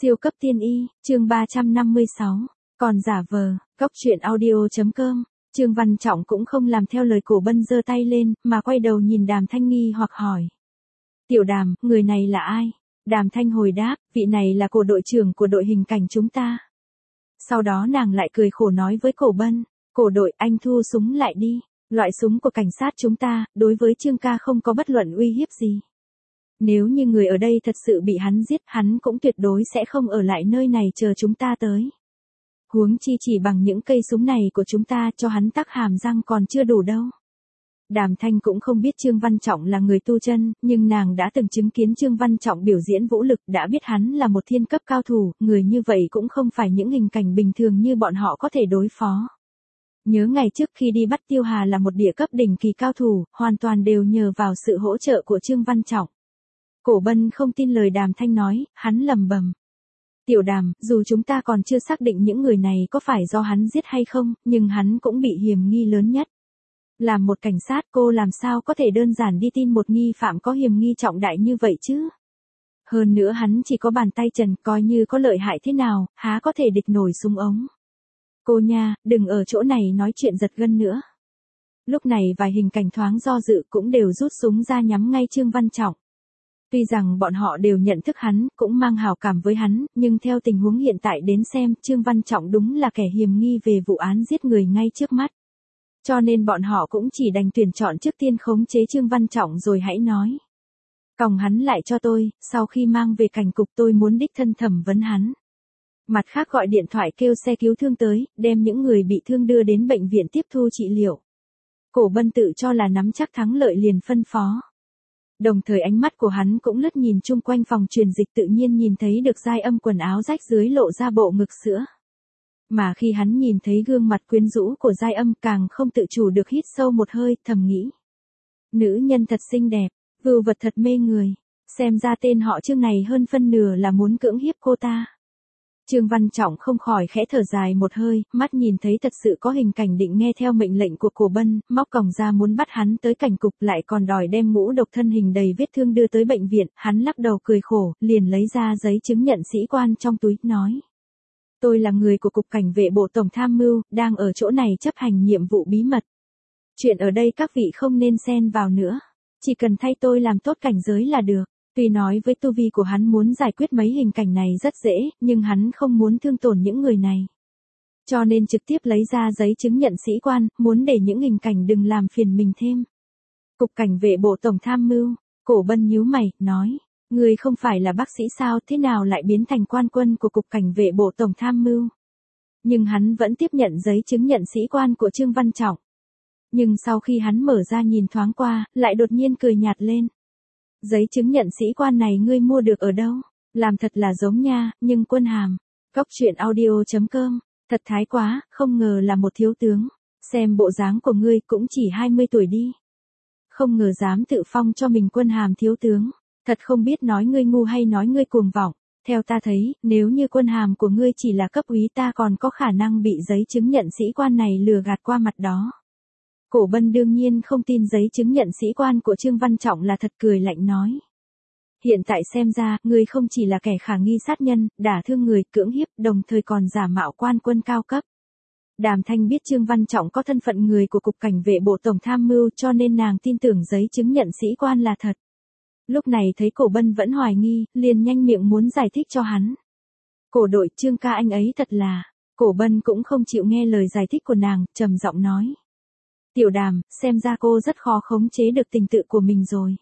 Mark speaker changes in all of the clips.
Speaker 1: Siêu cấp tiên y, chương 356, còn giả vờ, Cóc truyện audio.com. Trương Văn Trọng cũng không làm theo lời Cổ Bân giơ tay lên, mà quay đầu nhìn Đàm Thanh nghi hoặc hỏi. Tiểu Đàm, người này là ai? Đàm Thanh hồi đáp, vị này là Cổ đội trưởng của đội hình cảnh chúng ta. Sau đó nàng lại cười khổ nói với Cổ Bân, Cổ đội, anh thu súng lại đi. Loại súng của cảnh sát chúng ta, đối với Trương ca không có bất luận uy hiếp gì. Nếu như người ở đây thật sự bị hắn giết, hắn cũng tuyệt đối sẽ không ở lại nơi này chờ chúng ta tới. Huống chi chỉ bằng những cây súng này của chúng ta cho hắn tắc hàm răng còn chưa đủ đâu. Đàm Thanh cũng không biết Trương Văn Trọng là người tu chân, nhưng nàng đã từng chứng kiến Trương Văn Trọng biểu diễn vũ lực, đã biết hắn là một thiên cấp cao thủ, người như vậy cũng không phải những hình cảnh bình thường như bọn họ có thể đối phó. Nhớ ngày trước khi đi bắt Tiêu Hà là một địa cấp đỉnh kỳ cao thủ, hoàn toàn đều nhờ vào sự hỗ trợ của Trương Văn Trọng. Cổ Bân không tin lời Đàm Thanh nói, hắn lầm bầm. Tiểu Đàm, dù chúng ta còn chưa xác định những người này có phải do hắn giết hay không, nhưng hắn cũng bị hiểm nghi lớn nhất. Làm một cảnh sát cô làm sao có thể đơn giản đi tin một nghi phạm có hiểm nghi trọng đại như vậy chứ? Hơn nữa hắn chỉ có bàn tay trần, coi như có lợi hại thế nào, há có thể địch nổi súng ống. Cô nha, đừng ở chỗ này nói chuyện giật gân nữa. Lúc này vài hình cảnh thoáng do dự cũng đều rút súng ra nhắm ngay Trương Văn Trọng. Tuy rằng bọn họ đều nhận thức hắn, cũng mang hảo cảm với hắn, nhưng theo tình huống hiện tại đến xem, Trương Văn Trọng đúng là kẻ hiểm nghi về vụ án giết người ngay trước mắt. Cho nên bọn họ cũng chỉ đành tuyển chọn trước tiên khống chế Trương Văn Trọng rồi hãy nói. Còng hắn lại cho tôi, sau khi mang về cảnh cục tôi muốn đích thân thẩm vấn hắn. Mặt khác gọi điện thoại kêu xe cứu thương tới, đem những người bị thương đưa đến bệnh viện tiếp thu trị liệu. Cổ Bân tự cho là nắm chắc thắng lợi liền phân phó. Đồng thời ánh mắt của hắn cũng lướt nhìn chung quanh phòng truyền dịch, tự nhiên nhìn thấy được Giai Âm quần áo rách dưới lộ ra bộ ngực sữa. Mà khi hắn nhìn thấy gương mặt quyến rũ của Giai Âm càng không tự chủ được hít sâu một hơi, thầm nghĩ. Nữ nhân thật xinh đẹp, vưu vật thật mê người, xem ra tên họ Trương này hơn phân nửa là muốn cưỡng hiếp cô ta. Trương Văn Trọng không khỏi khẽ thở dài một hơi, mắt nhìn thấy thật sự có hình cảnh định nghe theo mệnh lệnh của Cổ Bân, móc còng ra muốn bắt hắn tới cảnh cục, lại còn đòi đem Ngũ Độc thân hình đầy vết thương đưa tới bệnh viện, hắn lắc đầu cười khổ, liền lấy ra giấy chứng nhận sĩ quan trong túi, nói. Tôi là người của Cục Cảnh vệ Bộ Tổng Tham mưu, đang ở chỗ này chấp hành nhiệm vụ bí mật. Chuyện ở đây các vị không nên xen vào nữa, chỉ cần thay tôi làm tốt cảnh giới là được. Tuy nói với tu vi của hắn muốn giải quyết mấy hình cảnh này rất dễ, nhưng hắn không muốn thương tổn những người này. Cho nên trực tiếp lấy ra giấy chứng nhận sĩ quan, muốn để những hình cảnh đừng làm phiền mình thêm. Cục Cảnh vệ Bộ Tổng Tham mưu, Cổ Bân nhíu mày, nói, người không phải là bác sĩ sao, thế nào lại biến thành quan quân của Cục Cảnh vệ Bộ Tổng Tham mưu? Nhưng hắn vẫn tiếp nhận giấy chứng nhận sĩ quan của Trương Văn Trọng. Nhưng sau khi hắn mở ra nhìn thoáng qua, lại đột nhiên cười nhạt lên. Giấy chứng nhận sĩ quan này ngươi mua được ở đâu? Làm thật là giống nha, nhưng quân hàm. Cóc truyện audio.com, thật thái quá, không ngờ là một thiếu tướng. Xem bộ dáng của ngươi cũng chỉ 20 tuổi đi. Không ngờ dám tự phong cho mình quân hàm thiếu tướng. Thật không biết nói ngươi ngu hay nói ngươi cuồng vọng. Theo ta thấy, nếu như quân hàm của ngươi chỉ là cấp úy ta còn có khả năng bị giấy chứng nhận sĩ quan này lừa gạt qua mặt đó. Cổ Bân đương nhiên không tin giấy chứng nhận sĩ quan của Trương Văn Trọng là thật, cười lạnh nói. Hiện tại xem ra, ngươi không chỉ là kẻ khả nghi sát nhân, đả thương người, cưỡng hiếp, đồng thời còn giả mạo quan quân cao cấp. Đàm Thanh biết Trương Văn Trọng có thân phận người của Cục Cảnh vệ Bộ Tổng Tham mưu, cho nên nàng tin tưởng giấy chứng nhận sĩ quan là thật. Lúc này thấy Cổ Bân vẫn hoài nghi, liền nhanh miệng muốn giải thích cho hắn. Cổ đội, Trương ca anh ấy thật là. Cổ Bân cũng không chịu nghe lời giải thích của nàng, trầm giọng nói. Tiểu Đàm, xem ra cô rất khó khống chế được tình tự của mình rồi.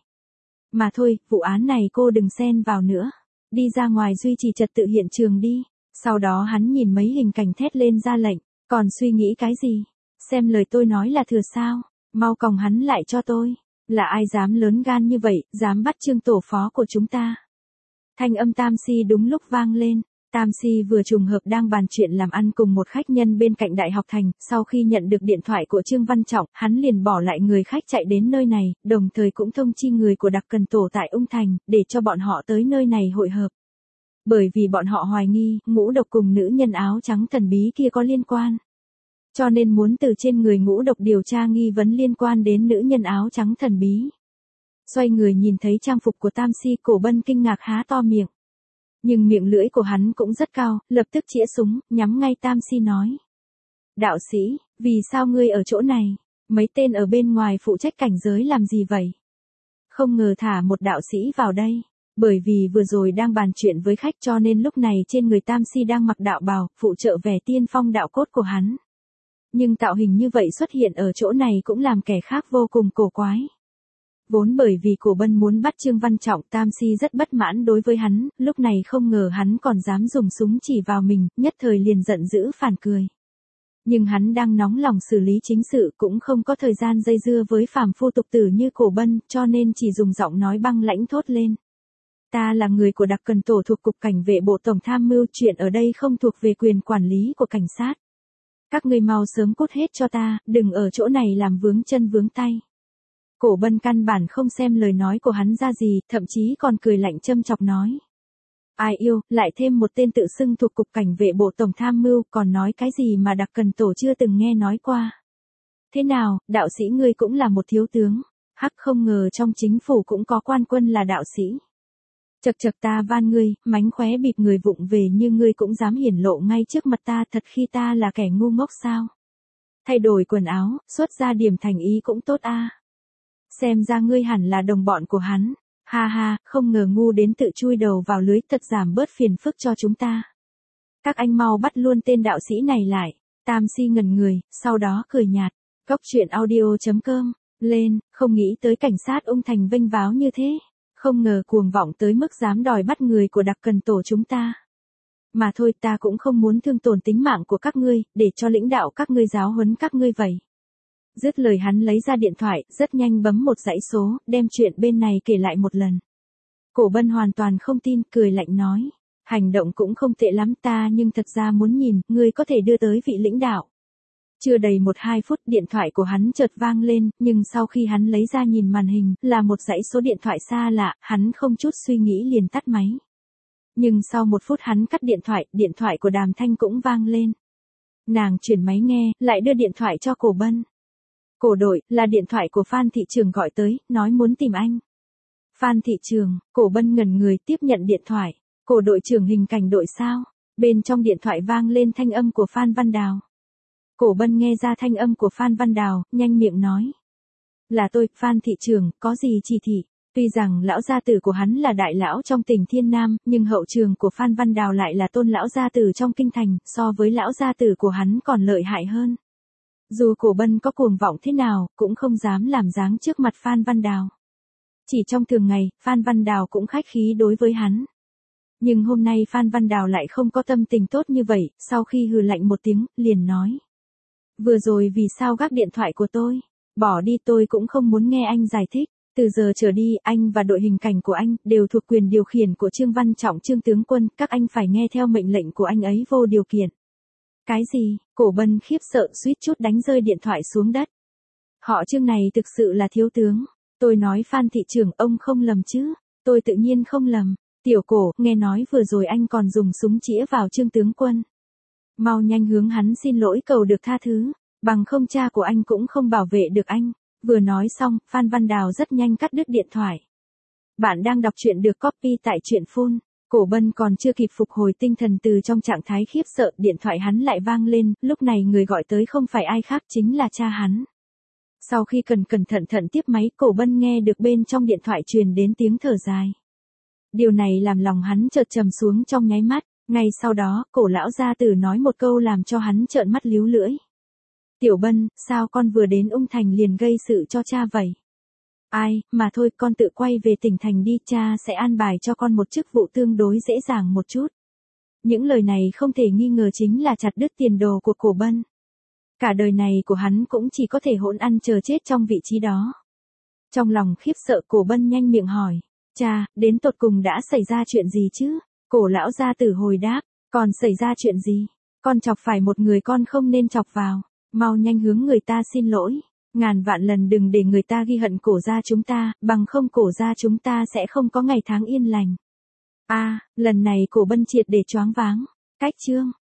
Speaker 1: Mà thôi, vụ án này cô đừng xen vào nữa. Đi ra ngoài duy trì trật tự hiện trường đi. Sau đó hắn nhìn mấy hình cảnh thét lên ra lệnh. Còn suy nghĩ cái gì? Xem lời tôi nói là thừa sao? Mau còng hắn lại cho tôi. Là ai dám lớn gan như vậy, dám bắt Trương tổ phó của chúng ta? Thanh âm Tam Si đúng lúc vang lên. Tam Si vừa trùng hợp đang bàn chuyện làm ăn cùng một khách nhân bên cạnh Đại học Thành, sau khi nhận được điện thoại của Trương Văn Trọng, hắn liền bỏ lại người khách chạy đến nơi này, đồng thời cũng thông chi người của Đặc Cần Tổ tại Ung Thành, để cho bọn họ tới nơi này hội hợp. Bởi vì bọn họ hoài nghi, Ngũ Độc cùng nữ nhân áo trắng thần bí kia có liên quan. Cho nên muốn từ trên người Ngũ Độc điều tra nghi vấn liên quan đến nữ nhân áo trắng thần bí. Xoay người nhìn thấy trang phục của Tam Si, Cổ Bân kinh ngạc há to miệng. Nhưng miệng lưỡi của hắn cũng rất cao, lập tức chĩa súng, nhắm ngay Tam Si nói. Đạo sĩ, vì sao ngươi ở chỗ này? Mấy tên ở bên ngoài phụ trách cảnh giới làm gì vậy? Không ngờ thả một đạo sĩ vào đây. Bởi vì vừa rồi đang bàn chuyện với khách cho nên lúc này trên người Tam Si đang mặc đạo bào, phụ trợ vẻ tiên phong đạo cốt của hắn. Nhưng tạo hình như vậy xuất hiện ở chỗ này cũng làm kẻ khác vô cùng cổ quái. Vốn bởi vì Cổ Bân muốn bắt Trương Văn Trọng, Tam Si rất bất mãn đối với hắn, lúc này không ngờ hắn còn dám dùng súng chỉ vào mình, nhất thời liền giận dữ phản cười. Nhưng hắn đang nóng lòng xử lý chính sự cũng không có thời gian dây dưa với phàm phu tục tử như Cổ Bân, cho nên chỉ dùng giọng nói băng lãnh thốt lên. Ta là người của đặc cần tổ thuộc Cục Cảnh vệ Bộ Tổng Tham mưu, chuyện ở đây không thuộc về quyền quản lý của cảnh sát. Các ngươi mau sớm cút hết cho ta, đừng ở chỗ này làm vướng chân vướng tay. Cổ Bân căn bản không xem lời nói của hắn ra gì, thậm chí còn cười lạnh châm chọc nói. Ai yêu, lại thêm một tên tự xưng thuộc Cục Cảnh vệ Bộ Tổng Tham mưu, còn nói cái gì mà đặc cần tổ chưa từng nghe nói qua. Thế nào, đạo sĩ ngươi cũng là một thiếu tướng, hắc không ngờ trong chính phủ cũng có quan quân là đạo sĩ. Chật chật ta van ngươi, mánh khóe bịp người vụng về như ngươi cũng dám hiển lộ ngay trước mặt ta, thật khi ta là kẻ ngu ngốc sao? Thay đổi quần áo, xuất ra điểm thành ý cũng tốt a. Xem ra ngươi hẳn là đồng bọn của hắn. Ha ha, không ngờ ngu đến tự chui đầu vào lưới, thật giảm bớt phiền phức cho chúng ta. Các anh mau bắt luôn tên đạo sĩ này lại. Tam Si ngẩn người, sau đó cười nhạt. Góc truyện audio.com, lên, không nghĩ tới cảnh sát Ung Thành vênh váo như thế. Không ngờ cuồng vọng tới mức dám đòi bắt người của đặc cần tổ chúng ta. Mà thôi, ta cũng không muốn thương tổn tính mạng của các ngươi, để cho lãnh đạo các ngươi giáo huấn các ngươi vậy. Dứt lời hắn lấy ra điện thoại, rất nhanh bấm một dãy số, đem chuyện bên này kể lại một lần. Cổ Bân hoàn toàn không tin, cười lạnh nói. Hành động cũng không tệ lắm ta, nhưng thật ra muốn nhìn, ngươi có thể đưa tới vị lãnh đạo. Chưa đầy 1-2 phút điện thoại của hắn chợt vang lên, nhưng sau khi hắn lấy ra nhìn màn hình, là một dãy số điện thoại xa lạ, hắn không chút suy nghĩ liền tắt máy. Nhưng sau 1 phút hắn cắt điện thoại của Đàm Thanh cũng vang lên. Nàng chuyển máy nghe, lại đưa điện thoại cho Cổ Bân. Cổ đội, là điện thoại của Phan thị trưởng gọi tới, nói muốn tìm anh. Phan thị trưởng, Cổ Bân ngẩn người tiếp nhận điện thoại. Cổ đội trưởng hình cảnh đội sao? Bên trong điện thoại vang lên thanh âm của Phan Văn Đào. Cổ Bân nghe ra thanh âm của Phan Văn Đào, nhanh miệng nói. Là tôi, Phan thị trưởng, có gì chỉ thị? Tuy rằng lão gia tử của hắn là đại lão trong tỉnh Thiên Nam, nhưng hậu trường của Phan Văn Đào lại là tôn lão gia tử trong kinh thành, so với lão gia tử của hắn còn lợi hại hơn. Dù Cổ Bân có cuồng vọng thế nào, cũng không dám làm dáng trước mặt Phan Văn Đào. Chỉ trong thường ngày, Phan Văn Đào cũng khách khí đối với hắn. Nhưng hôm nay Phan Văn Đào lại không có tâm tình tốt như vậy, sau khi hừ lạnh một tiếng, liền nói. Vừa rồi vì sao gác điện thoại của tôi? Bỏ đi, tôi cũng không muốn nghe anh giải thích. Từ giờ trở đi, anh và đội hình cảnh của anh đều thuộc quyền điều khiển của Trương Văn Trọng Trương tướng quân, các anh phải nghe theo mệnh lệnh của anh ấy vô điều kiện. Cái gì? Cổ Bân khiếp sợ suýt chút đánh rơi điện thoại xuống đất. Họ Trương này thực sự là thiếu tướng. Tôi nói Phan thị trưởng, ông không lầm chứ? Tôi tự nhiên không lầm. Tiểu Cổ, nghe nói vừa rồi anh còn dùng súng chĩa vào Trương tướng quân. Mau nhanh hướng hắn xin lỗi cầu được tha thứ, bằng không cha của anh cũng không bảo vệ được anh. Vừa nói xong, Phan Văn Đào rất nhanh cắt đứt điện thoại. Bạn đang đọc truyện được copy tại truyện Phun. Cổ Bân còn chưa kịp phục hồi tinh thần từ trong trạng thái khiếp sợ, điện thoại hắn lại vang lên, lúc này người gọi tới không phải ai khác chính là cha hắn. Sau khi cẩn thận tiếp máy, Cổ Bân nghe được bên trong điện thoại truyền đến tiếng thở dài. Điều này làm lòng hắn chợt trầm xuống trong nháy mắt, ngay sau đó, Cổ lão gia tử nói một câu làm cho hắn trợn mắt líu lưỡi. Tiểu Bân, sao con vừa đến Ung Thành liền gây sự cho cha vậy? Ai, mà thôi, con tự quay về tỉnh thành đi, cha sẽ an bài cho con một chức vụ tương đối dễ dàng một chút. Những lời này không thể nghi ngờ chính là chặt đứt tiền đồ của Cổ Bân. Cả đời này của hắn cũng chỉ có thể hỗn ăn chờ chết trong vị trí đó. Trong lòng khiếp sợ, Cổ Bân nhanh miệng hỏi. Cha, đến tột cùng đã xảy ra chuyện gì chứ? Cổ lão gia tử hồi đáp. Còn xảy ra chuyện gì? Con chọc phải một người con không nên chọc vào. Mau nhanh hướng người ta xin lỗi. Ngàn vạn lần đừng để người ta ghi hận Cổ gia chúng ta, bằng không Cổ gia chúng ta sẽ không có ngày tháng yên lành. Lần này Cổ Bân triệt để choáng váng. Cách chương